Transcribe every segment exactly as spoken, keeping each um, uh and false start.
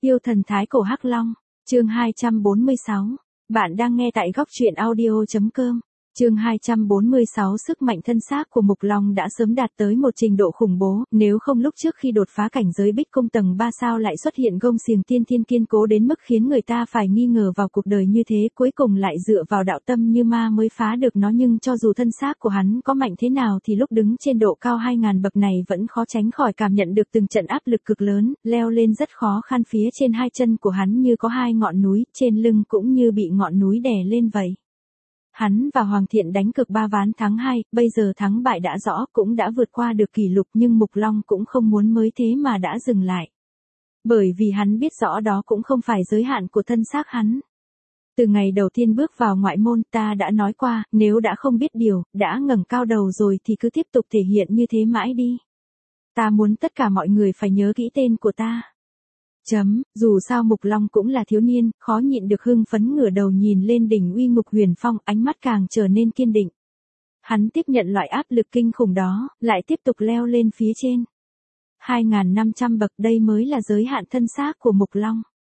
Yêu thần thái cổ Hắc Long, chương hai trăm bốn mươi sáu. Bạn đang nghe tại góc truyện audio chấm com. Chương hai trăm bốn mươi sáu. Sức mạnh thân xác của Mục Long đã sớm đạt tới một trình độ khủng bố, nếu không lúc trước khi đột phá cảnh giới Bích Cung tầng ba sao lại xuất hiện gông xiềng tiên thiên kiên cố đến mức khiến người ta phải nghi ngờ vào cuộc đời như thế, cuối cùng lại dựa vào đạo tâm như ma mới phá được nó. Nhưng cho dù thân xác của hắn có mạnh thế nào thì lúc đứng trên độ cao hai ngàn bậc này vẫn khó tránh khỏi cảm nhận được từng trận áp lực cực lớn, leo lên rất khó khăn. Phía trên hai chân của hắn như có hai ngọn núi, trên lưng cũng như bị ngọn núi đè lên vậy. Hắn và Hoàng Thiện đánh cược ba ván thắng hai, bây giờ thắng bại đã rõ, cũng đã vượt qua được kỷ lục, nhưng Mục Long cũng không muốn mới thế mà đã dừng lại. Bởi vì hắn biết rõ đó cũng không phải giới hạn của thân xác hắn. Từ ngày đầu tiên bước vào ngoại môn ta đã nói qua, nếu đã không biết điều, đã ngẩng cao đầu rồi thì cứ tiếp tục thể hiện như thế mãi đi. Ta muốn tất cả mọi người phải nhớ kỹ tên của ta. Chấm, dù sao Mục Long cũng là thiếu niên, khó nhịn được hưng phấn ngửa đầu nhìn lên đỉnh uy ngục huyền phong, ánh mắt càng trở nên kiên định. Hắn tiếp nhận loại áp lực kinh khủng đó, lại tiếp tục leo lên phía trên. hai nghìn năm trăm bậc, đây mới là giới hạn thân xác của Mục Long.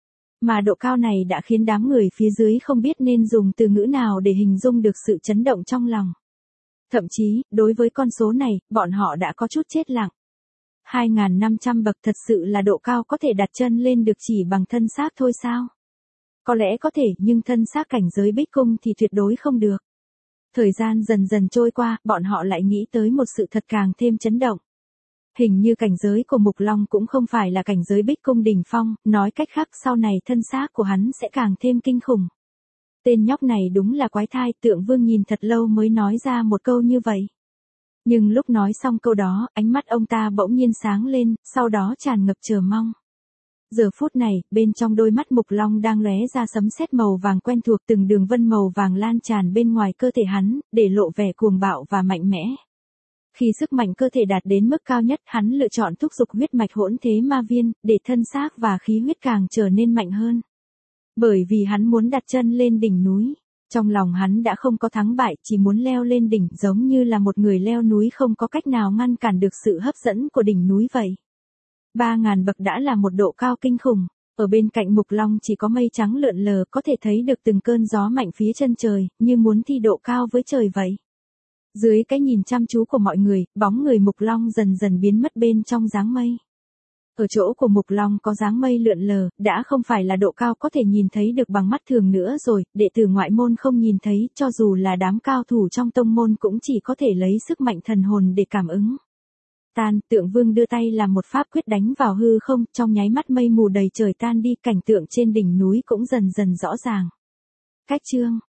Mà độ cao này đã khiến đám người phía dưới không biết nên dùng từ ngữ nào để hình dung được sự chấn động trong lòng. Thậm chí, đối với con số này, bọn họ đã có chút chết lặng. hai nghìn năm trăm bậc thật sự là độ cao có thể đặt chân lên được chỉ bằng thân xác thôi sao? Có lẽ có thể, nhưng thân xác cảnh giới Bích Cung thì tuyệt đối không được. Thời gian dần dần trôi qua, bọn họ lại nghĩ tới một sự thật càng thêm chấn động. Hình như cảnh giới của Mục Long cũng không phải là cảnh giới Bích Cung đỉnh phong, nói cách khác sau này thân xác của hắn sẽ càng thêm kinh khủng. Tên nhóc này đúng là quái thai, Tượng Vương nhìn thật lâu mới nói ra một câu như vậy. Nhưng lúc nói xong câu đó, ánh mắt ông ta bỗng nhiên sáng lên, sau đó tràn ngập chờ mong. Giờ phút này, bên trong đôi mắt Mục Long đang lóe ra sấm sét màu vàng quen thuộc, từng đường vân màu vàng lan tràn bên ngoài cơ thể hắn, để lộ vẻ cuồng bạo và mạnh mẽ. Khi sức mạnh cơ thể đạt đến mức cao nhất, hắn lựa chọn thúc giục huyết mạch hỗn thế ma viên, để thân xác và khí huyết càng trở nên mạnh hơn. Bởi vì hắn muốn đặt chân lên đỉnh núi. Trong lòng hắn đã không có thắng bại, chỉ muốn leo lên đỉnh, giống như là một người leo núi không có cách nào ngăn cản được sự hấp dẫn của đỉnh núi vậy. ba ngàn bậc đã là một độ cao kinh khủng, ở bên cạnh Mục Long chỉ có mây trắng lượn lờ, có thể thấy được từng cơn gió mạnh phía chân trời, như muốn thi độ cao với trời vậy. Dưới cái nhìn chăm chú của mọi người, bóng người Mục Long dần dần biến mất bên trong dáng mây. Ở chỗ của Mục Long có dáng mây lượn lờ, đã không phải là độ cao có thể nhìn thấy được bằng mắt thường nữa rồi, đệ tử ngoại môn không nhìn thấy, cho dù là đám cao thủ trong tông môn cũng chỉ có thể lấy sức mạnh thần hồn để cảm ứng. Tan, Tượng Vương đưa tay làm một pháp quyết đánh vào hư không, trong nháy mắt mây mù đầy trời tan đi, cảnh tượng trên đỉnh núi cũng dần dần rõ ràng. Cách chương,